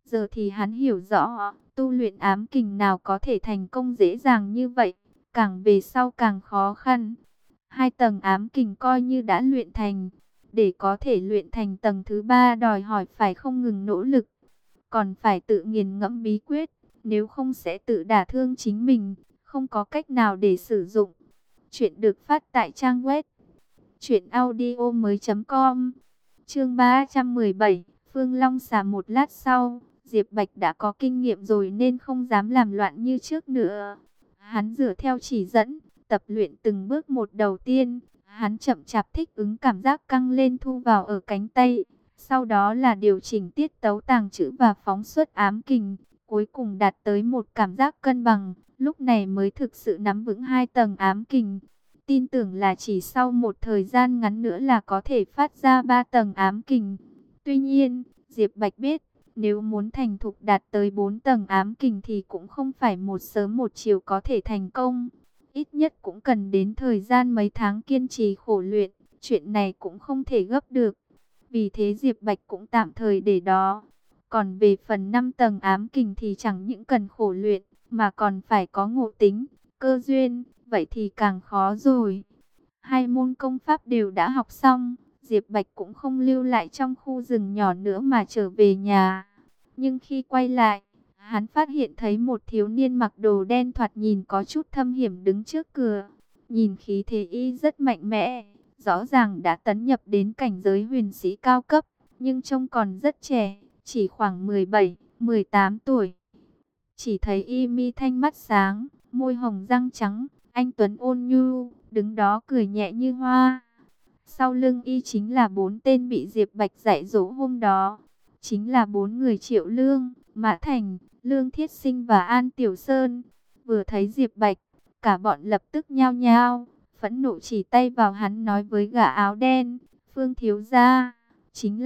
Giờ thì hắn hiểu rõ, tu luyện ám kình nào có thể thành công dễ dàng như vậy, càng về sau càng khó khăn. 2 tầng ám kình coi như đã luyện thành, để có thể luyện thành tầng thứ 3 đòi hỏi phải không ngừng nỗ lực, còn phải tự nghiền ngẫm bí quyết, nếu không sẽ tự đả thương chính mình, không có cách nào để sử dụng. Chuyện được phát tại trang web truyệnaudiomoi.com. Chương 317, Phương Long xả. Một lát sau, Diệp Bạch đã có kinh nghiệm rồi nên không dám làm loạn như trước nữa. Hắn dựa theo chỉ dẫn, tập luyện từng bước một. Đầu tiên, hắn chậm chạp thích ứng cảm giác căng lên thu vào ở cánh tay. Sau đó là điều chỉnh tiết tấu tàng trữ và phóng xuất ám kình. Cuối cùng đạt tới một cảm giác cân bằng, lúc này mới thực sự nắm vững 2 tầng ám kình. Tin tưởng là chỉ sau một thời gian ngắn nữa là có thể phát ra 3 tầng ám kình. Tuy nhiên, Diệp Bạch biết, nếu muốn thành thục đạt tới 4 tầng ám kình thì cũng không phải một sớm một chiều có thể thành công. Ít nhất cũng cần đến thời gian mấy tháng kiên trì khổ luyện, chuyện này cũng không thể gấp được. Vì thế Diệp Bạch cũng tạm thời để đó. Còn về phần 5 tầng ám kình thì chẳng những cần khổ luyện, mà còn phải có ngộ tính, cơ duyên, vậy thì càng khó rồi. 2 môn công pháp đều đã học xong, Diệp Bạch cũng không lưu lại trong khu rừng nhỏ nữa mà trở về nhà. Nhưng khi quay lại, hắn phát hiện thấy một thiếu niên mặc đồ đen thoạt nhìn có chút thâm hiểm đứng trước cửa. Nhìn khí thế y rất mạnh mẽ, rõ ràng đã tấn nhập đến cảnh giới huyền sĩ cao cấp, nhưng trông còn rất trẻ, chỉ khoảng 17, 18 tuổi. Chỉ thấy y mi thanh mắt sáng, môi hồng răng trắng, anh tuấn ôn nhu, đứng đó cười nhẹ như hoa. Sau lưng y chính là 4 tên bị Diệp Bạch dạy dỗ hôm đó. Chính là 4 người Triệu Lương, Mã Thành, Lương Thiết Sinh và An Tiểu Sơn. Vừa thấy Diệp Bạch, cả bọn lập tức nhao nhao, phẫn nộ chỉ tay vào hắn nói với gã áo đen: Phương thiếu gia, chính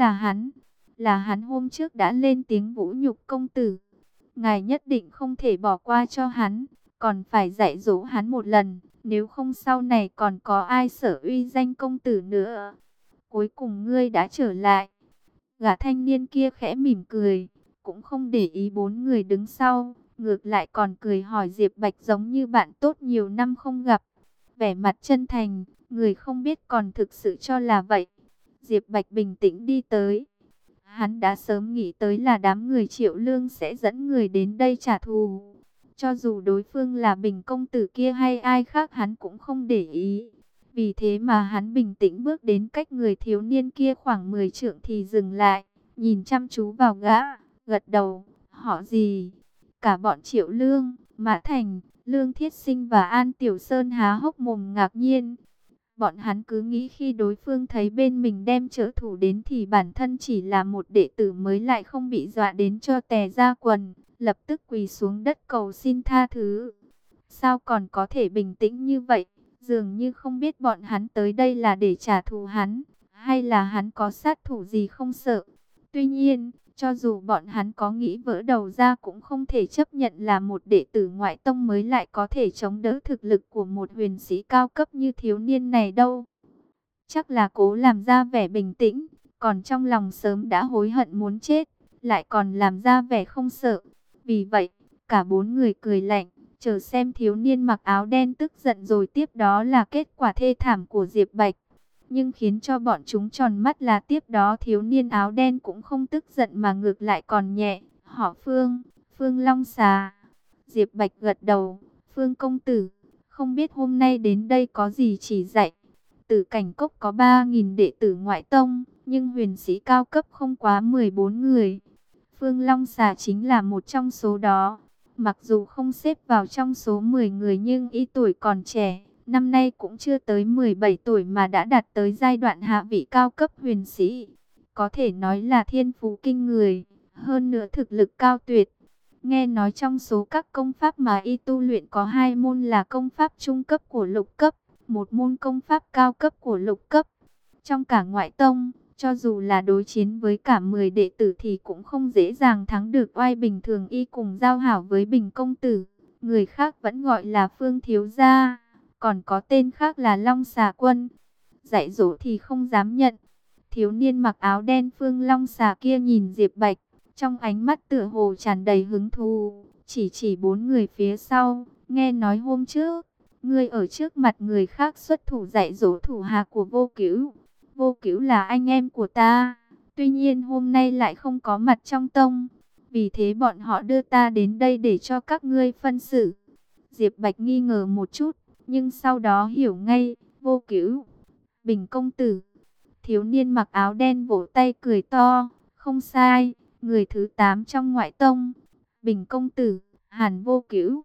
là hắn hôm trước đã lên tiếng vũ nhục công tử. Ngài nhất định không thể bỏ qua cho hắn, còn phải dạy dỗ hắn một lần, nếu không sau này còn có ai sở uy danh công tử nữa. Cuối cùng ngươi đã trở lại. Gã thanh niên kia khẽ mỉm cười, cũng không để ý 4 người đứng sau, ngược lại còn cười hỏi Diệp Bạch giống như bạn tốt nhiều năm không gặp. Vẻ mặt chân thành, người không biết còn thực sự cho là vậy. Diệp Bạch bình tĩnh đi tới. Hắn đã sớm nghĩ tới là đám người Triệu Lương sẽ dẫn người đến đây trả thù. Cho dù đối phương là Bình công tử kia hay ai khác hắn cũng không để ý. Vì thế mà hắn bình tĩnh bước đến cách người thiếu niên kia khoảng 10 trượng thì dừng lại, nhìn chăm chú vào gã, gật đầu: họ gì? Cả bọn Triệu Lương, Mã Thành, Lương Thiết Sinh và An Tiểu Sơn há hốc mồm ngạc nhiên. Bọn hắn cứ nghĩ khi đối phương thấy bên mình đem trợ thủ đến thì bản thân chỉ là một đệ tử mới lại không bị dọa đến cho tè ra quần, lập tức quỳ xuống đất cầu xin tha thứ. Sao còn có thể bình tĩnh như vậy? Dường như không biết bọn hắn tới đây là để trả thù hắn, hay là hắn có sát thủ gì không sợ. Tuy nhiên, cho dù bọn hắn có nghĩ vỡ đầu ra cũng không thể chấp nhận là một đệ tử ngoại tông mới lại có thể chống đỡ thực lực của một huyền sĩ cao cấp như thiếu niên này đâu. Chắc là cố làm ra vẻ bình tĩnh, còn trong lòng sớm đã hối hận muốn chết, lại còn làm ra vẻ không sợ. Vì vậy, cả 4 người cười lạnh, chờ xem thiếu niên mặc áo đen tức giận rồi tiếp đó là kết quả thê thảm của Diệp Bạch. Nhưng khiến cho bọn chúng tròn mắt là tiếp đó thiếu niên áo đen cũng không tức giận mà ngược lại còn nhẹ: họ Phương, Phương Long xà. Diệp Bạch gật đầu: Phương công tử, không biết hôm nay đến đây có gì chỉ dạy. Tử Cảnh Cốc có 3.000 đệ tử ngoại tông, nhưng huyền sĩ cao cấp không quá 14 người. Phương Long xà chính là một trong số đó. Mặc dù không xếp vào trong số 10 người nhưng y tuổi còn trẻ, năm nay cũng chưa tới 17 tuổi mà đã đạt tới giai đoạn hạ vị cao cấp huyền sĩ. Có thể nói là thiên phú kinh người, hơn nữa thực lực cao tuyệt. Nghe nói trong số các công pháp mà y tu luyện có 2 môn là công pháp trung cấp của lục cấp, 1 môn công pháp cao cấp của lục cấp. Trong cả ngoại tông, cho dù là đối chiến với cả 10 đệ tử thì cũng không dễ dàng thắng được. Oai bình thường y cùng giao hảo với Bình công tử, người khác vẫn gọi là Phương thiếu gia, còn có tên khác là Long xà quân. Dạy dỗ thì không dám nhận. Thiếu niên mặc áo đen Phương Long xà kia nhìn Diệp Bạch, trong ánh mắt tựa hồ tràn đầy hứng thú, chỉ bốn người phía sau. Nghe nói hôm trước, ngươi ở trước mặt người khác xuất thủ dạy dỗ thủ hạ của Vô Cửu. Vô Cửu là anh em của ta, tuy nhiên hôm nay lại không có mặt trong tông. Vì thế bọn họ đưa ta đến đây để cho các ngươi phân xử. Diệp Bạch nghi ngờ một chút, nhưng sau đó hiểu ngay. Vô Cửu, Bình công tử. Thiếu niên mặc áo đen vỗ tay cười to. Không sai, người thứ 8 trong ngoại tông. Bình công tử, Hàn Vô Cửu.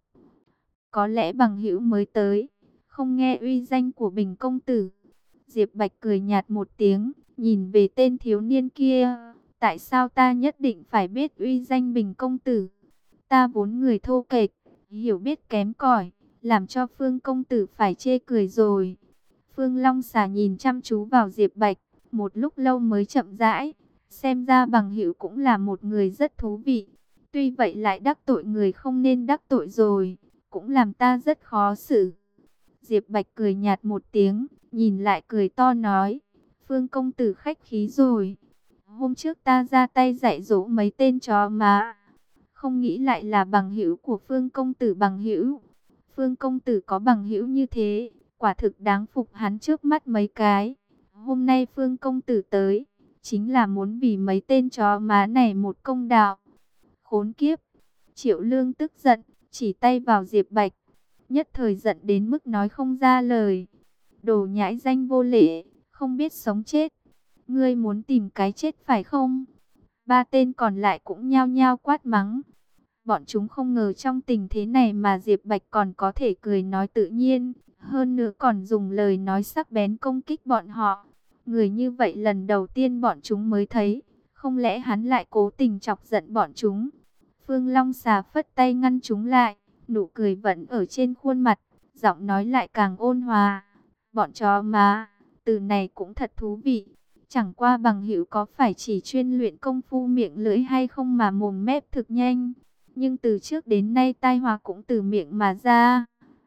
Có lẽ bằng hữu mới tới, không nghe uy danh của Bình công tử. Diệp Bạch cười nhạt một tiếng, nhìn về tên thiếu niên kia. Tại sao ta nhất định phải biết uy danh Bình công tử? Ta vốn người thô kệch, hiểu biết kém cỏi, làm cho Phương công tử phải chê cười rồi. Phương Long Xà nhìn chăm chú vào Diệp Bạch, một lúc lâu mới chậm rãi. Xem ra bằng hữu cũng là một người rất thú vị. Tuy vậy lại đắc tội người không nên đắc tội rồi, cũng làm ta rất khó xử. Diệp Bạch cười nhạt một tiếng, nhìn lại cười to nói, Phương công tử khách khí rồi. Hôm trước ta ra tay dạy dỗ mấy tên chó má, không nghĩ lại là bằng hữu của Phương công tử bằng hữu. Phương công tử có bằng hữu như thế, quả thực đáng phục hắn trước mắt mấy cái. Hôm nay Phương công tử tới, chính là muốn vì mấy tên chó má này một công đạo. Khốn kiếp! Triệu Lương tức giận, chỉ tay vào Diệp Bạch, nhất thời giận đến mức nói không ra lời. Đồ nhãi danh vô lễ, không biết sống chết. Ngươi muốn tìm cái chết phải không? Ba tên còn lại cũng nhao nhao quát mắng. Bọn chúng không ngờ trong tình thế này mà Diệp Bạch còn có thể cười nói tự nhiên, hơn nữa còn dùng lời nói sắc bén công kích bọn họ. Người như vậy lần đầu tiên bọn chúng mới thấy, không lẽ hắn lại cố tình chọc giận bọn chúng? Phương Long Xà phất tay ngăn chúng lại, nụ cười vẫn ở trên khuôn mặt, giọng nói lại càng ôn hòa. Bọn chó má, từ này cũng thật thú vị. Chẳng qua bằng hữu có phải chỉ chuyên luyện công phu miệng lưỡi hay không mà mồm mép thực nhanh. Nhưng từ trước đến nay tai họa cũng từ miệng mà ra.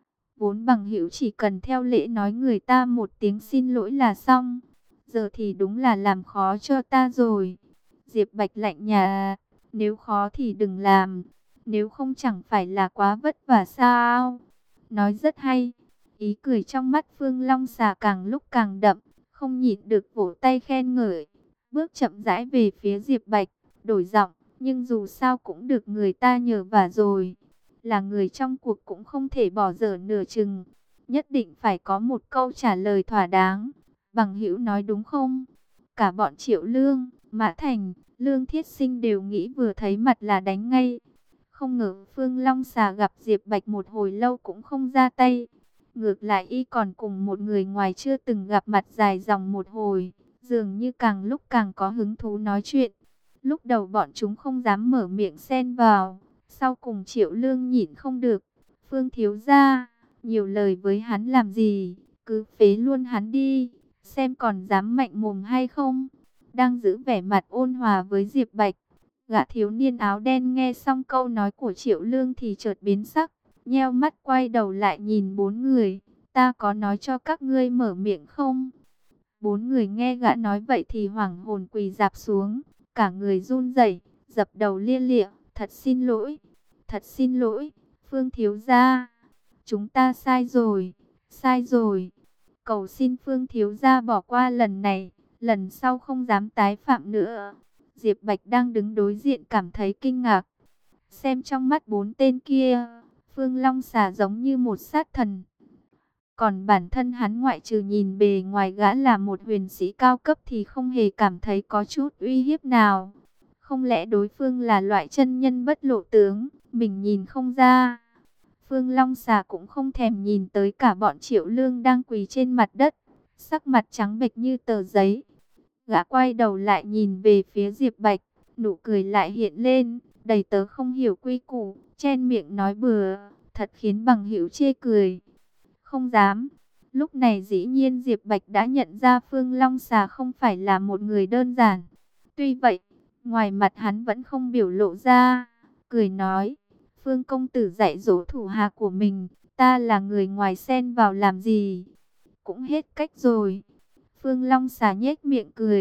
Vốn bằng hữu chỉ cần theo lễ nói người ta một tiếng xin lỗi là xong. Giờ thì đúng là làm khó cho ta rồi. Diệp Bạch lạnh nhạt, nếu khó thì đừng làm. Nếu không chẳng phải là quá vất vả sao? Nói rất hay. Ý cười trong mắt Phương Long Xà càng lúc càng đậm, không nhịn được vỗ tay khen ngợi. Bước chậm rãi về phía Diệp Bạch, đổi giọng, nhưng dù sao cũng được người ta nhờ vả rồi. Là người trong cuộc cũng không thể bỏ dở nửa chừng. Nhất định phải có một câu trả lời thỏa đáng. Bằng hữu nói đúng không? Cả bọn Triệu Lương, Mã Thành, Lương Thiết Sinh đều nghĩ vừa thấy mặt là đánh ngay. Không ngờ Phương Long Xà gặp Diệp Bạch một hồi lâu cũng không ra tay. Ngược lại y còn cùng một người ngoài chưa từng gặp mặt dài dòng một hồi, dường như càng lúc càng có hứng thú nói chuyện. Lúc đầu bọn chúng không dám mở miệng xen vào, sau cùng Triệu Lương nhịn không được. Phương thiếu gia, nhiều lời với hắn làm gì, cứ phế luôn hắn đi, xem còn dám mạnh mồm hay không. Đang giữ vẻ mặt ôn hòa với Diệp Bạch, gã thiếu niên áo đen nghe xong câu nói của Triệu Lương thì chợt biến sắc, nheo mắt quay đầu lại nhìn bốn người. Ta có nói cho các ngươi mở miệng không? Bốn người nghe gã nói vậy thì hoảng hồn quỳ rạp xuống, cả người run rẩy, dập đầu lia lịa. Thật xin lỗi, thật xin lỗi, Phương thiếu gia, chúng ta sai rồi, sai rồi. Cầu xin Phương thiếu gia bỏ qua lần này, lần sau không dám tái phạm nữa. Diệp Bạch đang đứng đối diện cảm thấy kinh ngạc. Xem trong mắt bốn tên kia, Phương Long Xà giống như một sát thần. Còn bản thân hắn ngoại trừ nhìn bề ngoài gã là một huyền sĩ cao cấp thì không hề cảm thấy có chút uy hiếp nào. Không lẽ đối phương là loại chân nhân bất lộ tướng, mình nhìn không ra. Phương Long Xà cũng không thèm nhìn tới cả bọn Triệu Lương đang quỳ trên mặt đất, sắc mặt trắng bệch như tờ giấy. Gã quay đầu lại nhìn về phía Diệp Bạch, nụ cười lại hiện lên, đầy tớ không hiểu quy củ, chen miệng nói bừa, thật khiến bằng hữu chê cười. Không dám. Lúc này dĩ nhiên Diệp Bạch đã nhận ra Phương Long Xà không phải là một người đơn giản. Tuy vậy, ngoài mặt hắn vẫn không biểu lộ ra, cười nói, Phương công tử dạy dỗ thủ hạ của mình, ta là người ngoài xen vào làm gì? Cũng hết cách rồi. Phương Long Xà nhếch miệng cười,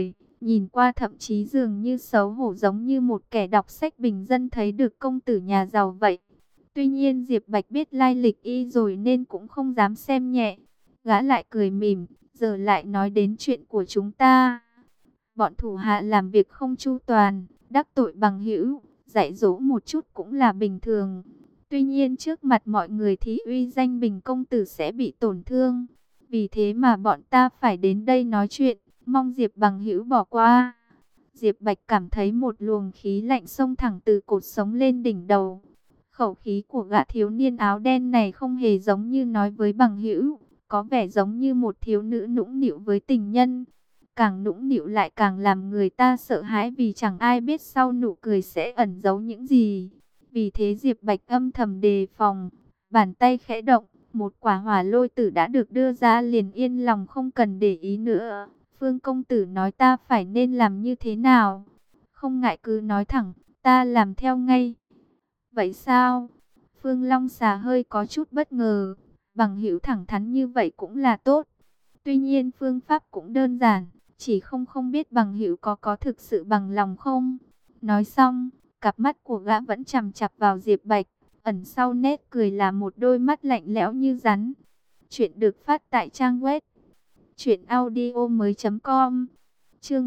nhìn qua thậm chí dường như xấu hổ, giống như một kẻ đọc sách bình dân thấy được công tử nhà giàu vậy. Tuy nhiên Diệp Bạch biết lai lịch y rồi nên cũng không dám xem nhẹ. Gã lại cười mỉm, giờ lại nói đến chuyện của chúng ta. Bọn thủ hạ làm việc không chu toàn, đắc tội bằng hữu, dạy dỗ một chút cũng là bình thường. Tuy nhiên trước mặt mọi người thì uy danh Bình công tử sẽ bị tổn thương. Vì thế mà bọn ta phải đến đây nói chuyện, mong Diệp bằng hữu bỏ qua. Diệp Bạch cảm thấy một luồng khí lạnh xông thẳng từ cột sống lên đỉnh đầu. Khẩu khí của gã thiếu niên áo đen này không hề giống như nói với bằng hữu, có vẻ giống như một thiếu nữ nũng nịu với tình nhân. Càng nũng nịu lại càng làm người ta sợ hãi, vì chẳng ai biết sau nụ cười sẽ ẩn giấu những gì. Vì thế Diệp Bạch âm thầm đề phòng, bàn tay khẽ động, một quả hỏa lôi tử đã được đưa ra, liền yên lòng không cần để ý nữa. Phương công tử nói ta phải nên làm như thế nào? Không ngại cứ nói thẳng, ta làm theo ngay. Vậy sao? Phương Long Xà hơi có chút bất ngờ, bằng hữu thẳng thắn như vậy cũng là tốt. Tuy nhiên phương pháp cũng đơn giản, chỉ không biết bằng hữu có thực sự bằng lòng không? Nói xong, cặp mắt của gã vẫn chằm chằm vào Diệp Bạch, ẩn sau nét cười là một đôi mắt lạnh lẽo như rắn. Chuyện được phát tại trang web truyệnaudiomoi.com. Chương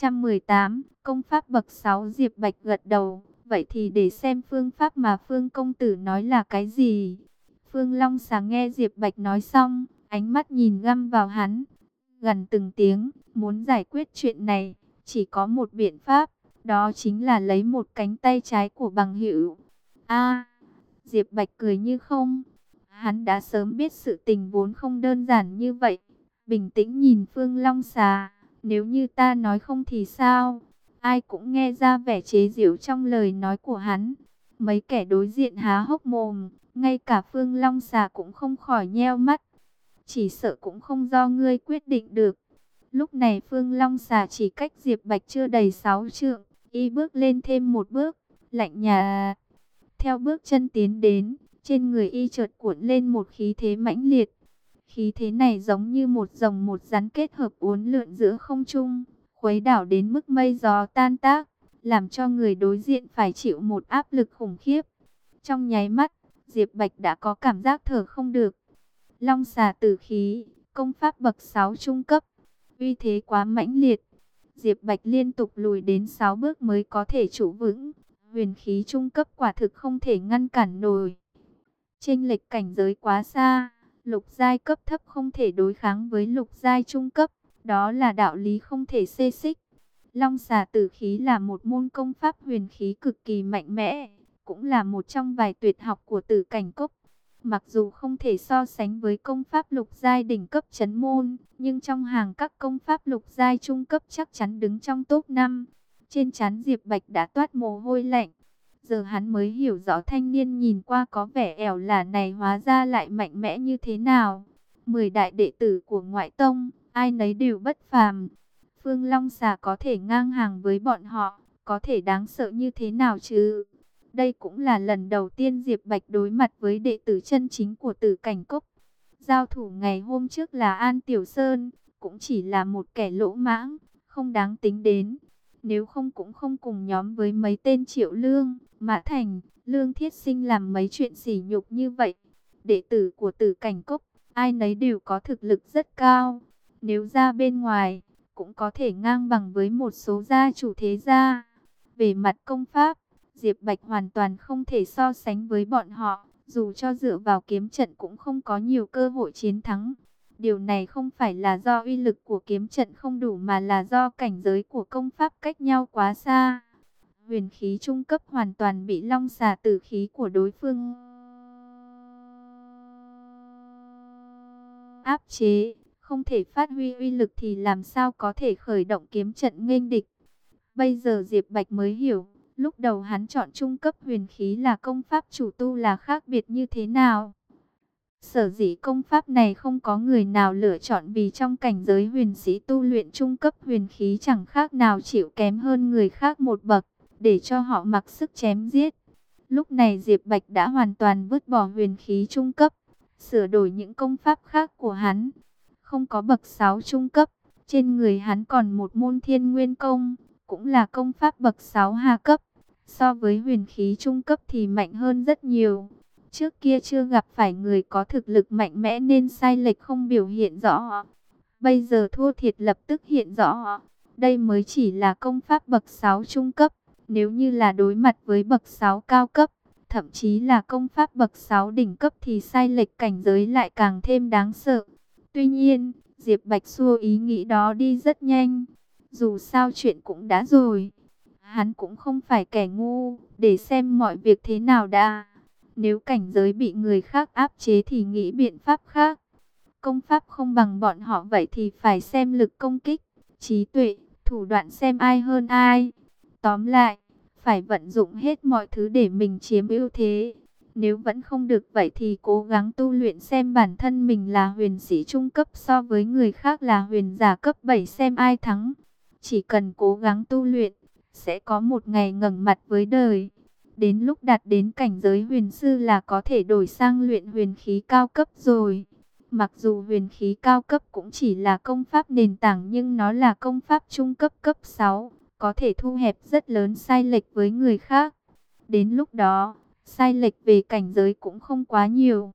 318, công pháp bậc 6. Diệp Bạch gật đầu, vậy thì để xem phương pháp mà Phương công tử nói là cái gì. Phương Long Xà nghe Diệp Bạch nói xong, ánh mắt nhìn găm vào hắn, gần từng tiếng, muốn giải quyết chuyện này, chỉ có một biện pháp, đó chính là lấy một cánh tay trái của bằng hữu. A, Diệp Bạch cười như không, hắn đã sớm biết sự tình vốn không đơn giản như vậy. Bình tĩnh nhìn Phương Long Xà, nếu như ta nói không thì sao? Ai cũng nghe ra vẻ chế giễu trong lời nói của hắn. Mấy kẻ đối diện há hốc mồm, ngay cả Phương Long Xà cũng không khỏi nheo mắt. Chỉ sợ cũng không do ngươi quyết định được. Lúc này Phương Long Xà chỉ cách Diệp Bạch chưa đầy 6 trượng, y bước lên thêm một bước, lạnh nhạt. Theo bước chân tiến đến, trên người y chợt cuộn lên một khí thế mãnh liệt. Khí thế này giống như một rồng một rắn kết hợp uốn lượn giữa không trung, khuấy đảo đến mức mây gió tan tác, làm cho người đối diện phải chịu một áp lực khủng khiếp. Trong nháy mắt, Diệp Bạch đã có cảm giác thở không được. Long xà tử khí, công pháp bậc 6 trung cấp, uy thế quá mãnh liệt. Diệp Bạch liên tục lùi đến 6 bước mới có thể trụ vững. Huyền khí trung cấp quả thực không thể ngăn cản nổi. Chênh lệch cảnh giới quá xa, lục giai cấp thấp không thể đối kháng với lục giai trung cấp, đó là đạo lý không thể xê xích. Long xà tử khí là một môn công pháp huyền khí cực kỳ mạnh mẽ, cũng là một trong vài tuyệt học của Tử Cảnh Cốc. Mặc dù không thể so sánh với công pháp lục giai đỉnh cấp chấn môn, nhưng trong hàng các công pháp lục giai trung cấp chắc chắn đứng trong top 5. Trên trán Diệp Bạch đã toát mồ hôi lạnh. Giờ hắn mới hiểu rõ thanh niên nhìn qua có vẻ ẻo lả này hóa ra lại mạnh mẽ như thế nào. 10 đại đệ tử của ngoại tông, ai nấy đều bất phàm. Phương Long Xà có thể ngang hàng với bọn họ, có thể đáng sợ như thế nào chứ? Đây cũng là lần đầu tiên Diệp Bạch đối mặt với đệ tử chân chính của Tử Cảnh Cốc. Giao thủ ngày hôm trước là An Tiểu Sơn, cũng chỉ là một kẻ lỗ mãng, không đáng tính đến. Nếu không cũng không cùng nhóm với mấy tên Triệu Lương, Mã Thành, Lương Thiết Sinh làm mấy chuyện sỉ nhục như vậy. Đệ tử của Tử Cảnh Cốc, ai nấy đều có thực lực rất cao. Nếu ra bên ngoài, cũng có thể ngang bằng với một số gia chủ thế gia. Về mặt công pháp, Diệp Bạch hoàn toàn không thể so sánh với bọn họ. Dù cho dựa vào kiếm trận cũng không có nhiều cơ hội chiến thắng. Điều này không phải là do uy lực của kiếm trận không đủ mà là do cảnh giới của công pháp cách nhau quá xa. Huyền khí trung cấp hoàn toàn bị long xà tử khí của đối phương áp chế, không thể phát huy uy lực thì làm sao có thể khởi động kiếm trận nghênh địch. Bây giờ Diệp Bạch mới hiểu, lúc đầu hắn chọn trung cấp huyền khí là công pháp chủ tu là khác biệt như thế nào. Sở dĩ công pháp này không có người nào lựa chọn vì trong cảnh giới huyền sĩ tu luyện trung cấp huyền khí chẳng khác nào chịu kém hơn người khác một bậc, để cho họ mặc sức chém giết. Lúc này Diệp Bạch đã hoàn toàn vứt bỏ huyền khí trung cấp, sửa đổi những công pháp khác của hắn. Không có bậc 6 trung cấp, Trên người hắn còn một môn Thiên Nguyên Công, cũng là công pháp bậc 6 hạ cấp. So với huyền khí trung cấp thì mạnh hơn rất nhiều. Trước kia chưa gặp phải người có thực lực mạnh mẽ nên sai lệch không biểu hiện rõ. Bây giờ thua thiệt lập tức hiện rõ. Đây mới chỉ là công pháp bậc 6 trung cấp. Nếu như là đối mặt với bậc 6 cao cấp, thậm chí là công pháp bậc 6 đỉnh cấp thì sai lệch cảnh giới lại càng thêm đáng sợ. Tuy nhiên, Diệp Bạch xua ý nghĩ đó đi rất nhanh. Dù sao chuyện cũng đã rồi. Hắn cũng không phải kẻ ngu, để xem mọi việc thế nào đã. Nếu cảnh giới bị người khác áp chế thì nghĩ biện pháp khác. Công pháp không bằng bọn họ vậy thì phải xem lực công kích, trí tuệ, thủ đoạn xem ai hơn ai. Tóm lại, phải vận dụng hết mọi thứ để mình chiếm ưu thế. Nếu vẫn không được vậy thì cố gắng tu luyện xem bản thân mình là huyền sĩ trung cấp so với người khác là huyền giả cấp 7 xem ai thắng. Chỉ cần cố gắng tu luyện, sẽ có một ngày ngẩng mặt với đời. Đến lúc đạt đến cảnh giới huyền sư là có thể đổi sang luyện huyền khí cao cấp rồi. Mặc dù huyền khí cao cấp cũng chỉ là công pháp nền tảng nhưng nó là công pháp trung cấp cấp 6, có thể thu hẹp rất lớn sai lệch với người khác. Đến lúc đó, sai lệch về cảnh giới cũng không quá nhiều.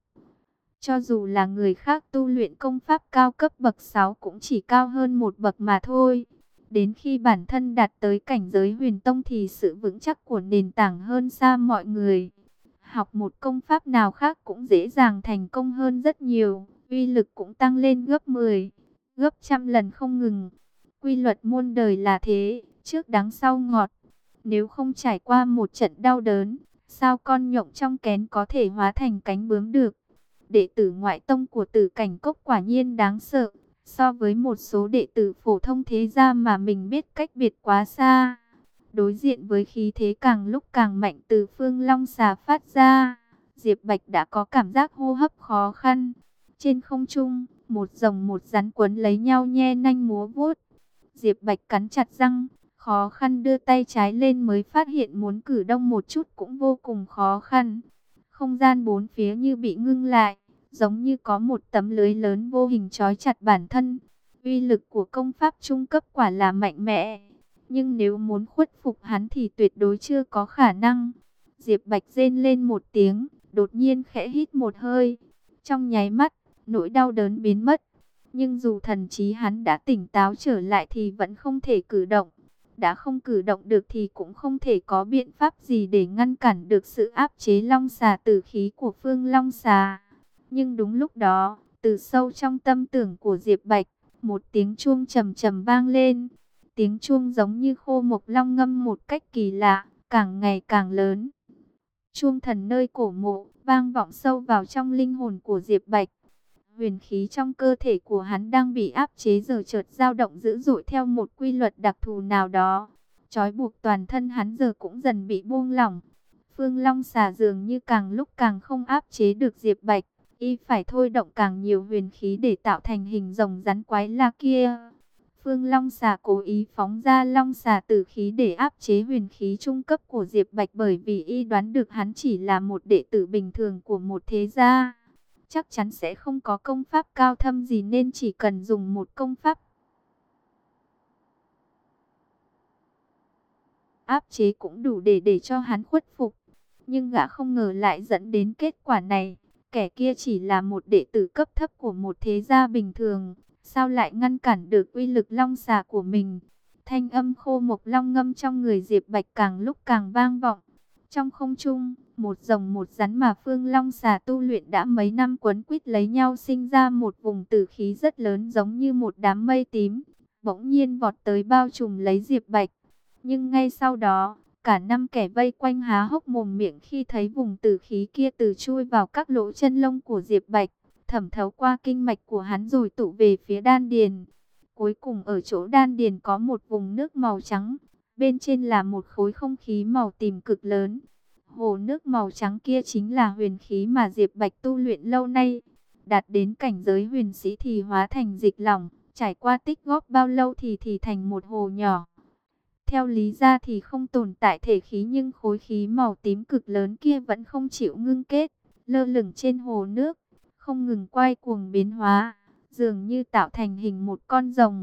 Cho dù là người khác tu luyện công pháp cao cấp bậc 6 cũng chỉ cao hơn một bậc mà thôi. Đến khi bản thân đạt tới cảnh giới huyền tông thì sự vững chắc của nền tảng hơn xa mọi người. Học một công pháp nào khác cũng dễ dàng thành công hơn rất nhiều, uy lực cũng tăng lên gấp 10, gấp trăm lần không ngừng. Quy luật muôn đời là thế, trước đắng sau ngọt. Nếu không trải qua một trận đau đớn, sao con nhộng trong kén có thể hóa thành cánh bướm được? Đệ tử ngoại tông của Tử Cảnh Cốc quả nhiên đáng sợ. So với một số đệ tử phổ thông thế gia mà mình biết cách biệt quá xa. Đối diện với khí thế càng lúc càng mạnh từ Phương Long Xà phát ra, Diệp Bạch đã có cảm giác hô hấp khó khăn. Trên không trung, một rồng một rắn quấn lấy nhau nhe nanh múa vuốt. Diệp Bạch cắn chặt răng, khó khăn đưa tay trái lên mới phát hiện muốn cử động một chút cũng vô cùng khó khăn. Không gian bốn phía như bị ngưng lại, giống như có một tấm lưới lớn vô hình trói chặt bản thân. Uy lực của công pháp trung cấp quả là mạnh mẽ, nhưng nếu muốn khuất phục hắn thì tuyệt đối chưa có khả năng. Diệp Bạch rên lên một tiếng, đột nhiên khẽ hít một hơi. Trong nháy mắt, nỗi đau đớn biến mất. Nhưng dù thần trí hắn đã tỉnh táo trở lại thì vẫn không thể cử động. Đã không cử động được thì cũng không thể có biện pháp gì để ngăn cản được sự áp chế long xà tử khí của Phương Long Xà. Nhưng đúng lúc đó, từ sâu trong tâm tưởng của Diệp Bạch, một tiếng chuông trầm trầm vang lên. Tiếng chuông giống như khô mộc long ngâm một cách kỳ lạ, càng ngày càng lớn. Chuông thần nơi cổ mộ, vang vọng sâu vào trong linh hồn của Diệp Bạch. Huyền khí trong cơ thể của hắn đang bị áp chế giờ chợt dao động dữ dội theo một quy luật đặc thù nào đó. Trói buộc toàn thân hắn giờ cũng dần bị buông lỏng. Phương Long Xà dường như càng lúc càng không áp chế được Diệp Bạch. Y phải thôi động càng nhiều huyền khí để tạo thành hình rồng rắn quái lạ kia. Phương Long Xà cố ý phóng ra Long Xà tử khí để áp chế huyền khí trung cấp của Diệp Bạch, bởi vì y đoán được hắn chỉ là một đệ tử bình thường của một thế gia. Chắc chắn sẽ không có công pháp cao thâm gì nên chỉ cần dùng một công pháp áp chế cũng đủ để cho hắn khuất phục. Nhưng gã không ngờ lại dẫn đến kết quả này. Kẻ kia chỉ là một đệ tử cấp thấp của một thế gia bình thường, sao lại ngăn cản được uy lực long xà của mình? Thanh âm khô mộc long ngâm trong người Diệp Bạch càng lúc càng vang vọng. Trong không trung, một rồng một rắn mà Phương Long Xà tu luyện đã mấy năm quấn quýt lấy nhau sinh ra một vùng tử khí rất lớn giống như một đám mây tím, bỗng nhiên vọt tới bao trùm lấy Diệp Bạch. Nhưng ngay sau đó, cả năm kẻ vây quanh há hốc mồm miệng khi thấy vùng tử khí kia từ chui vào các lỗ chân lông của Diệp Bạch, thẩm thấu qua kinh mạch của hắn rồi tụ về phía đan điền. Cuối cùng ở chỗ đan điền có một vùng nước màu trắng, bên trên là một khối không khí màu tím cực lớn. Hồ nước màu trắng kia chính là huyền khí mà Diệp Bạch tu luyện lâu nay. Đạt đến cảnh giới huyền sĩ thì hóa thành dịch lỏng, trải qua tích góp bao lâu thì thành một hồ nhỏ. Theo lý ra thì không tồn tại thể khí nhưng khối khí màu tím cực lớn kia vẫn không chịu ngưng kết, lơ lửng trên hồ nước, không ngừng quay cuồng biến hóa, dường như tạo thành hình một con rồng.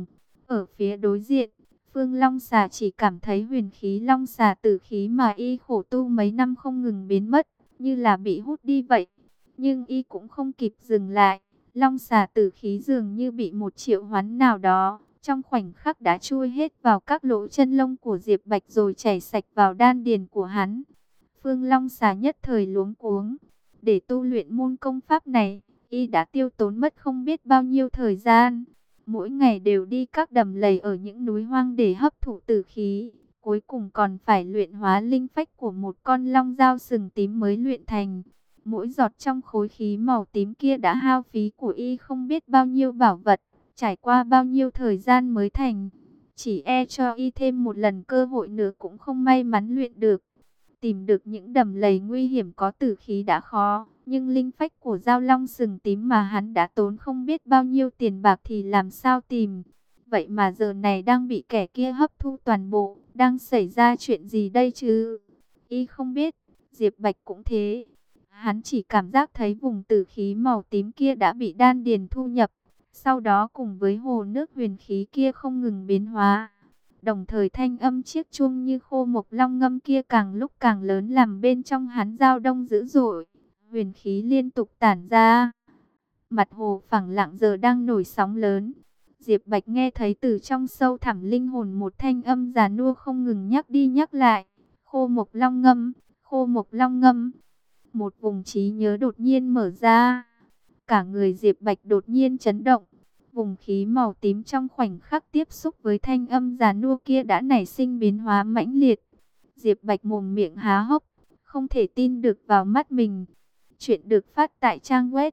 Ở phía đối diện, Phương Long Xà chỉ cảm thấy huyền khí Long Xà tử khí mà y khổ tu mấy năm không ngừng biến mất, như là bị hút đi vậy. Nhưng y cũng không kịp dừng lại, Long Xà tử khí dường như bị một triệu hoán nào đó, trong khoảnh khắc đã chui hết vào các lỗ chân lông của Diệp Bạch rồi chảy sạch vào đan điền của hắn. Phương Long Xà nhất thời luống cuống, để tu luyện môn công pháp này, y đã tiêu tốn mất không biết bao nhiêu thời gian. Mỗi ngày đều đi các đầm lầy ở những núi hoang để hấp thụ tử khí. Cuối cùng còn phải luyện hóa linh phách của một con long dao sừng tím mới luyện thành. Mỗi giọt trong khối khí màu tím kia đã hao phí của y không biết bao nhiêu bảo vật. Trải qua bao nhiêu thời gian mới thành. Chỉ e cho y thêm một lần cơ hội nữa cũng không may mắn luyện được. Tìm được những đầm lầy nguy hiểm có tử khí đã khó, nhưng linh phách của dao long sừng tím mà hắn đã tốn không biết bao nhiêu tiền bạc thì làm sao tìm. Vậy mà giờ này đang bị kẻ kia hấp thu toàn bộ, đang xảy ra chuyện gì đây chứ? Y không biết, Diệp Bạch cũng thế. Hắn chỉ cảm giác thấy vùng tử khí màu tím kia đã bị đan điền thu nhập, sau đó cùng với hồ nước huyền khí kia không ngừng biến hóa. Đồng thời thanh âm chiếc chuông như khô mộc long ngâm kia càng lúc càng lớn làm bên trong hắn dao đông dữ dội. Huyền khí liên tục tản ra. Mặt hồ phẳng lặng giờ đang nổi sóng lớn. Diệp Bạch nghe thấy từ trong sâu thẳm linh hồn một thanh âm già nua không ngừng nhắc đi nhắc lại. Khô mộc long ngâm, khô mộc long ngâm. Một vùng trí nhớ đột nhiên mở ra. Cả người Diệp Bạch đột nhiên chấn động. Vùng khí màu tím trong khoảnh khắc tiếp xúc với thanh âm già nua kia đã nảy sinh biến hóa mãnh liệt. Diệp Bạch mồm miệng há hốc, không thể tin được vào mắt mình. Chuyện được phát tại trang web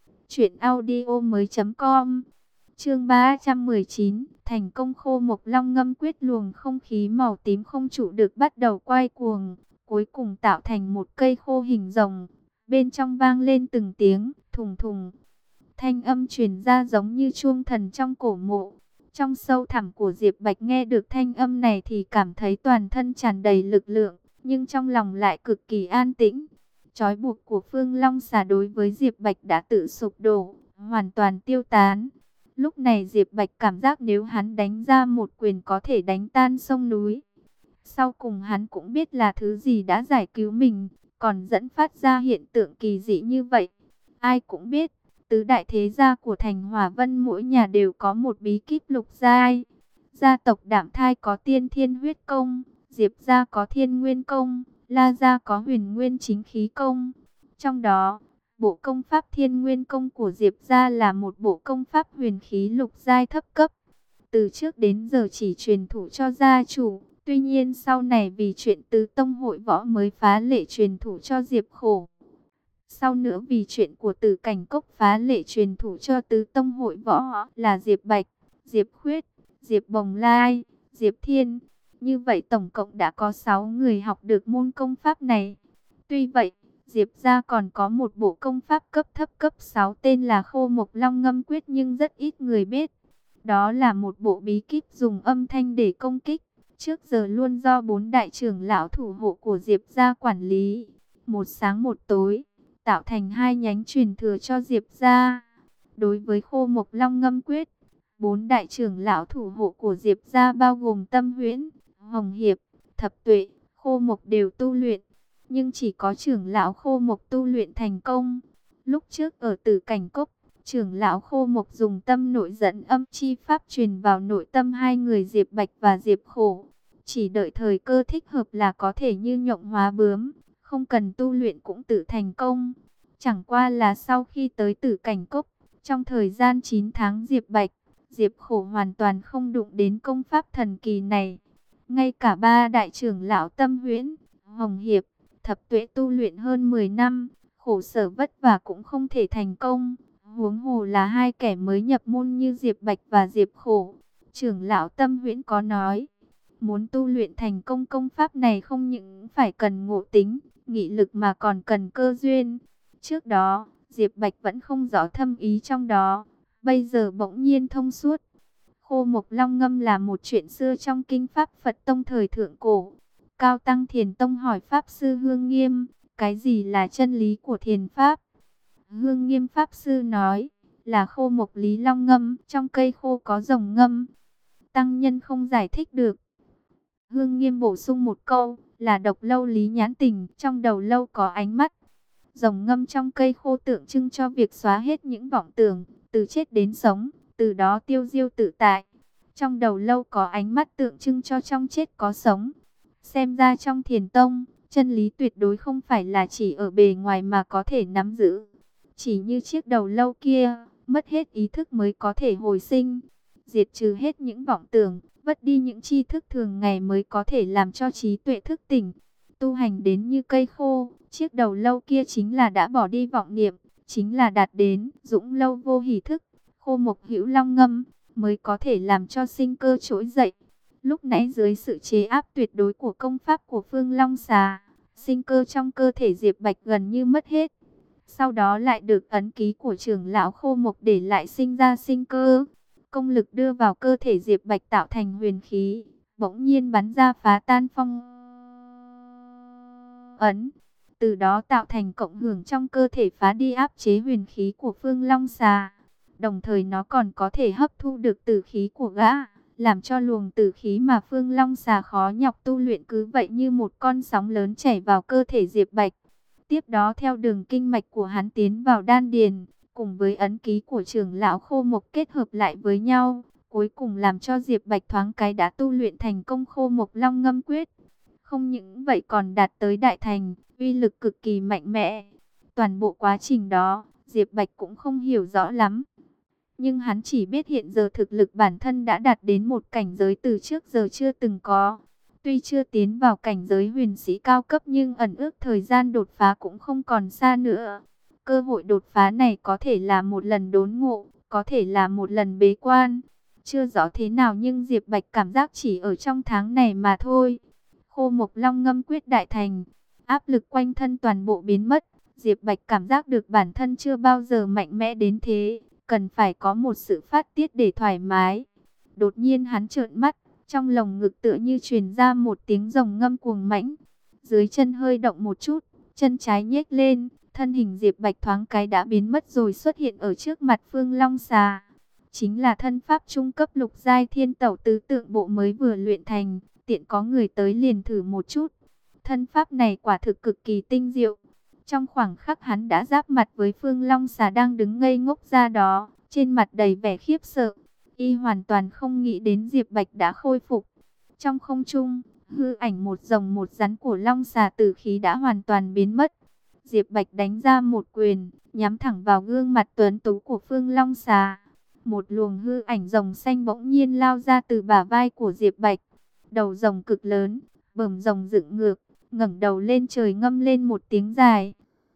truyệnaudiomoi.com. Chương 319, thành công khô mộc long ngâm quyết luồng không khí màu tím không trụ được bắt đầu quay cuồng, cuối cùng tạo thành một cây khô hình rồng. Bên trong vang lên từng tiếng thùng thùng. Thanh âm truyền ra giống như chuông thần trong cổ mộ. Trong sâu thẳm của Diệp Bạch nghe được thanh âm này thì cảm thấy toàn thân tràn đầy lực lượng, nhưng trong lòng lại cực kỳ an tĩnh. Trói buộc của Phương Long Xà đối với Diệp Bạch đã tự sụp đổ, hoàn toàn tiêu tán. Lúc này Diệp Bạch cảm giác nếu hắn đánh ra một quyền có thể đánh tan sông núi. Sau cùng hắn cũng biết là thứ gì đã giải cứu mình, còn dẫn phát ra hiện tượng kỳ dị như vậy. Ai cũng biết, tứ đại thế gia của thành Hỏa Vân mỗi nhà đều có một bí kíp lục giai. Gia tộc Đạm Thai có Tiên Thiên Huyết Công, Diệp gia có Thiên Nguyên Công, La gia có Huyền Nguyên Chính Khí Công. Trong đó, bộ công pháp Thiên Nguyên Công của Diệp gia là một bộ công pháp huyền khí lục giai thấp cấp. Từ trước đến giờ chỉ truyền thụ cho gia chủ, tuy nhiên sau này vì chuyện Tứ Tông hội võ mới phá lệ truyền thụ cho Diệp Khổ. Sau nữa vì chuyện của Tử Cảnh Cốc phá lệ truyền thụ cho Tứ Tông hội võ là Diệp Bạch, Diệp Khuyết, Diệp Bồng Lai, Diệp Thiên. Như vậy tổng cộng đã có 6 người học được môn công pháp này. Tuy vậy, Diệp gia còn có một bộ công pháp cấp thấp cấp 6 tên là Khô Mộc Long Ngâm Quyết nhưng rất ít người biết. Đó là một bộ bí kíp dùng âm thanh để công kích. Trước giờ luôn do 4 đại trưởng lão thủ hộ của Diệp gia quản lý. Một sáng một tối, tạo thành 2 nhánh truyền thừa cho Diệp gia. Đối với Khô Mộc Long Ngâm Quyết, 4 đại trưởng lão thủ hộ của Diệp gia bao gồm Tâm Huyễn, Hồng Hiệp, Thập Tuệ, Khô Mộc đều tu luyện, nhưng chỉ có trưởng lão Khô Mộc tu luyện thành công. Lúc trước ở Tử Cảnh Cốc, trưởng lão Khô Mộc dùng tâm nội dẫn âm chi pháp truyền vào nội tâm hai người Diệp Bạch và Diệp Khổ. Chỉ đợi thời cơ thích hợp là có thể như nhộng hóa bướm, không cần tu luyện cũng tự thành công. Chẳng qua là sau khi tới Tử Cảnh Cốc, trong thời gian 9 tháng Diệp Bạch, Diệp Khổ hoàn toàn không đụng đến công pháp thần kỳ này. Ngay cả 3 đại trưởng lão Tâm Huyễn, Hồng Hiệp, Thập Tuệ tu luyện hơn 10 năm, khổ sở vất vả cũng không thể thành công. Huống hồ là 2 kẻ mới nhập môn như Diệp Bạch và Diệp Khổ. Trưởng lão Tâm Huyễn có nói, muốn tu luyện thành công công pháp này không những phải cần ngộ tính, nghị lực mà còn cần cơ duyên. Trước đó, Diệp Bạch vẫn không rõ thâm ý trong đó, bây giờ bỗng nhiên thông suốt. Khô Mộc Long Ngâm là một chuyện xưa trong kinh pháp Phật Tông thời thượng cổ. Cao Tăng Thiền Tông hỏi Pháp Sư Hương Nghiêm, cái gì là chân lý của thiền pháp? Hương Nghiêm Pháp Sư nói, là khô mộc lý long ngâm, trong cây khô có rồng ngâm. tăng nhân không giải thích được. Hương Nghiêm bổ sung một câu, là độc lâu Lý Nhãn Tình, trong đầu lâu có ánh mắt. Rồng ngâm trong cây khô tượng trưng cho việc xóa hết những vọng tưởng, từ chết đến sống, từ đó tiêu diêu tự tại. Trong đầu lâu có ánh mắt tượng trưng cho trong chết có sống. Xem ra trong Thiền Tông, chân lý tuyệt đối không phải là chỉ ở bề ngoài mà có thể nắm giữ. Chỉ như chiếc đầu lâu kia, mất hết ý thức mới có thể hồi sinh. Diệt trừ hết những vọng tưởng, vất đi những tri thức thường ngày mới có thể làm cho trí tuệ thức tỉnh. Tu hành đến như cây khô, chiếc đầu lâu kia chính là đã bỏ đi vọng niệm, chính là đạt đến dũng lâu vô hỷ thức, khô mộc hữu long ngâm, mới có thể làm cho sinh cơ trỗi dậy. Lúc nãy dưới sự chế áp tuyệt đối của công pháp của Phương Long Xà, sinh cơ trong cơ thể Diệp Bạch gần như mất hết. Sau đó lại được ấn ký của trưởng lão khô mộc để lại sinh ra sinh cơ. Công lực đưa vào cơ thể Diệp Bạch tạo thành huyền khí, bỗng nhiên bắn ra phá tan phong ấn. Từ đó tạo thành cộng hưởng trong cơ thể phá đi áp chế huyền khí của Phương Long Xà. Đồng thời nó còn có thể hấp thu được tử khí của gã, làm cho luồng tử khí mà Phương Long Xà khó nhọc tu luyện cứ vậy như một con sóng lớn chảy vào cơ thể Diệp Bạch. Tiếp đó theo đường kinh mạch của hắn tiến vào đan điền, cùng với ấn ký của trưởng lão khô mộc kết hợp lại với nhau, cuối cùng làm cho Diệp Bạch thoáng cái đã tu luyện thành công khô mộc long ngâm quyết. Không những vậy còn đạt tới đại thành, uy lực cực kỳ mạnh mẽ. Toàn bộ quá trình đó, Diệp Bạch cũng không hiểu rõ lắm. Nhưng hắn chỉ biết hiện giờ thực lực bản thân đã đạt đến một cảnh giới từ trước giờ chưa từng có. Tuy chưa tiến vào cảnh giới huyền sĩ cao cấp nhưng ẩn ước thời gian đột phá cũng không còn xa nữa. Cơ hội đột phá này có thể là một lần đốn ngộ, có thể là một lần bế quan. Chưa rõ thế nào nhưng Diệp Bạch cảm giác chỉ ở trong tháng này mà thôi. Khô mộc long ngâm quyết đại thành, áp lực quanh thân toàn bộ biến mất. Diệp Bạch cảm giác được bản thân chưa bao giờ mạnh mẽ đến thế, cần phải có một sự phát tiết để thoải mái. Đột nhiên hắn trợn mắt, trong lồng ngực tựa như truyền ra một tiếng rồng ngâm cuồng mãnh. Dưới chân hơi động một chút, chân trái nhếch lên, thân hình Diệp Bạch thoáng cái đã biến mất rồi xuất hiện ở trước mặt Phương Long Xà. Chính là thân pháp trung cấp lục giai thiên tẩu tứ tượng bộ mới vừa luyện thành, tiện có người tới liền thử một chút. Thân pháp này quả thực cực kỳ tinh diệu. Trong khoảng khắc hắn đã giáp mặt với Phương Long Xà đang đứng ngây ngốc ra đó, trên mặt đầy vẻ khiếp sợ. Y hoàn toàn không nghĩ đến Diệp Bạch đã khôi phục. Trong không trung, hư ảnh một rồng một rắn của Long Xà tử khí đã hoàn toàn biến mất. Diệp Bạch đánh ra một quyền, nhắm thẳng vào gương mặt tuấn tú của Phương Long Xà. Một luồng hư ảnh rồng xanh bỗng nhiên lao ra từ bả vai của Diệp Bạch. Đầu rồng cực lớn, bờm rồng dựng ngược, ngẩng đầu lên trời ngâm lên một tiếng dài.